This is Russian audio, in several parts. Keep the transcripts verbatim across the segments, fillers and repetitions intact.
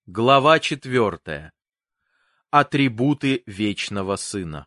Глава четвертая. Атрибуты Вечного Сына.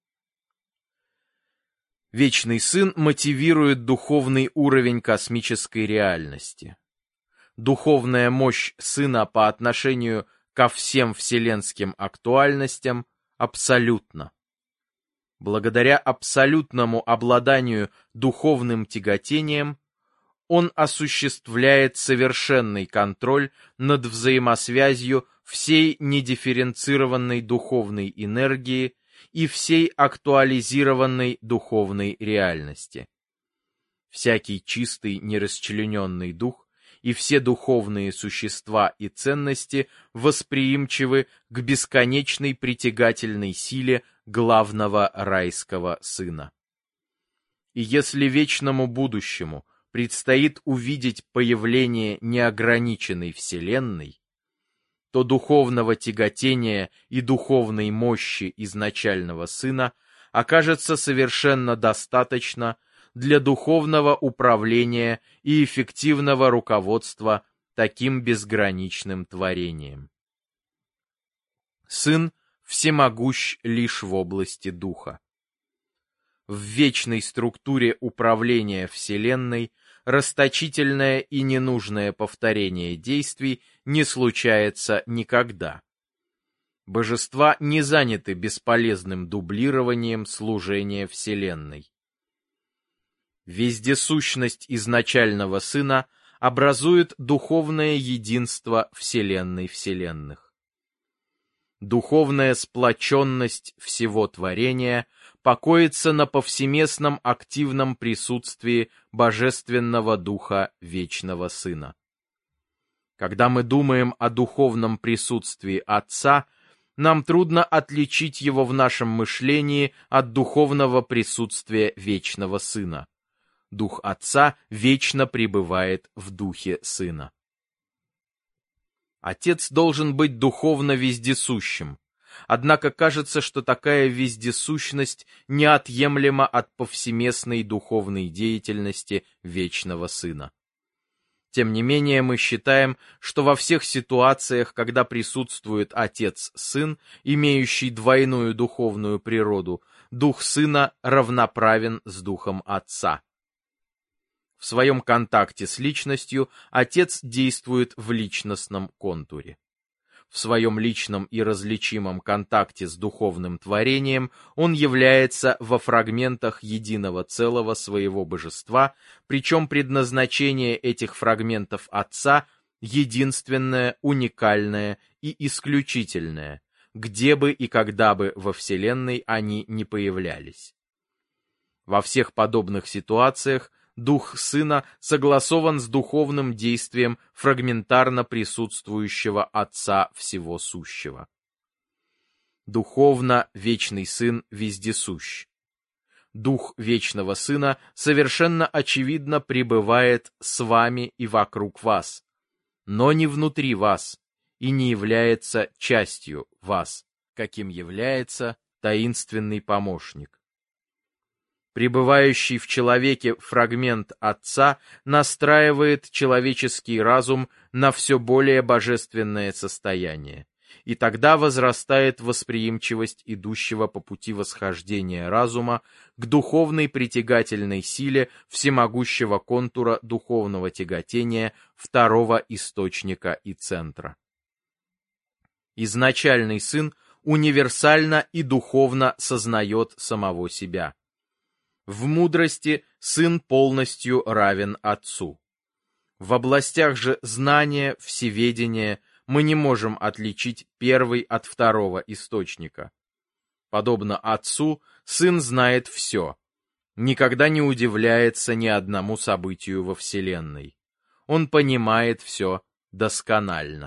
Вечный Сын мотивирует духовный уровень космической реальности. Духовная мощь Сына по отношению ко всем вселенским актуальностям абсолютна. Благодаря абсолютному обладанию духовным тяготением он осуществляет совершенный контроль над взаимосвязью всей недифференцированной духовной энергии и всей актуализированной духовной реальности. Всякий чистый нерасчлененный дух и все духовные существа и ценности восприимчивы к бесконечной притягательной силе главного райского Сына. И если вечному будущему предстоит увидеть появление неограниченной Вселенной, то духовного тяготения и духовной мощи изначального Сына окажется совершенно достаточно для духовного управления и эффективного руководства таким безграничным творением. Сын всемогущ лишь в области духа. В вечной структуре управления Вселенной расточительное и ненужное повторение действий не случается никогда. Божества не заняты бесполезным дублированием служения Вселенной. Вездесущность изначального Сына образует духовное единство Вселенной вселенных. Духовная сплоченность всего творения покоится на повсеместном активном присутствии Божественного Духа Вечного Сына. Когда мы думаем о духовном присутствии Отца, нам трудно отличить его в нашем мышлении от духовного присутствия Вечного Сына. Дух Отца вечно пребывает в Духе Сына. Отец должен быть духовно вездесущим. Однако кажется, что такая вездесущность неотъемлема от повсеместной духовной деятельности Вечного Сына. Тем не менее, мы считаем, что во всех ситуациях, когда присутствует Отец-Сын, имеющий двойную духовную природу, Дух Сына равноправен с Духом Отца. В своем контакте с личностью Отец действует в личностном контуре. В своем личном и различимом контакте с духовным творением он является во фрагментах единого целого своего божества, причем предназначение этих фрагментов Отца единственное, уникальное и исключительное, где бы и когда бы во Вселенной они не появлялись. Во всех подобных ситуациях Дух Сына согласован с духовным действием фрагментарно присутствующего Отца Всего Сущего. Духовно Вечный Сын вездесущ. Дух Вечного Сына совершенно очевидно пребывает с вами и вокруг вас, но не внутри вас и не является частью вас, каким является таинственный помощник. Пребывающий в человеке фрагмент Отца настраивает человеческий разум на все более божественное состояние, и тогда возрастает восприимчивость идущего по пути восхождения разума к духовной притягательной силе всемогущего контура духовного тяготения второго источника и центра. Изначальный Сын универсально и духовно сознает самого себя. В мудрости Сын полностью равен Отцу. В областях же знания, всеведения мы не можем отличить первый от второго источника. Подобно Отцу, Сын знает все, никогда не удивляется ни одному событию во Вселенной. Он понимает все досконально.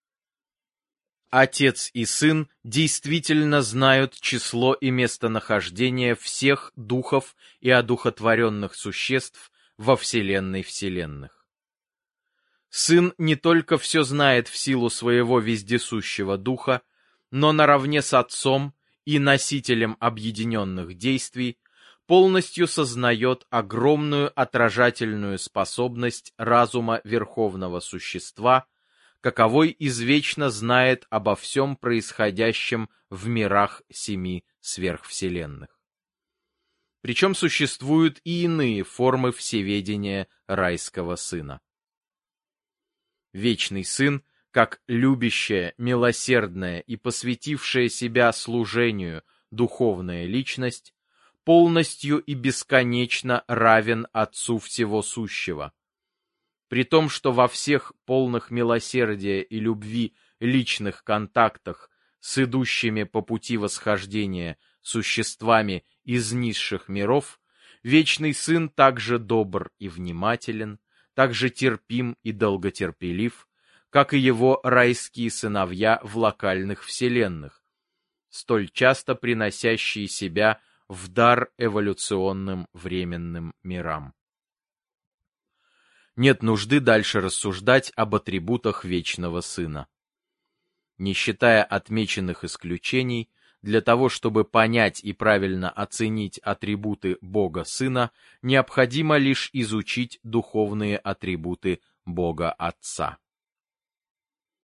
Отец и Сын действительно знают число и местонахождение всех духов и одухотворенных существ во Вселенной вселенных. Сын не только все знает в силу своего вездесущего духа, но наравне с Отцом и носителем объединенных действий полностью сознает огромную отражательную способность разума Верховного Существа, каковой извечно знает обо всем происходящем в мирах семи сверхвселенных. Причем существуют и иные формы всеведения райского сына. Вечный сын, как любящая, милосердная и посвятившая себя служению духовная личность, полностью и бесконечно равен Отцу всего сущего. При том, что во всех полных милосердия и любви личных контактах с идущими по пути восхождения существами из низших миров, Вечный Сын также добр и внимателен, также терпим и долготерпелив, как и его райские сыновья в локальных вселенных, столь часто приносящие себя в дар эволюционным временным мирам. Нет нужды дальше рассуждать об атрибутах Вечного Сына. Не считая отмеченных исключений, для того, чтобы понять и правильно оценить атрибуты Бога Сына, необходимо лишь изучить духовные атрибуты Бога Отца.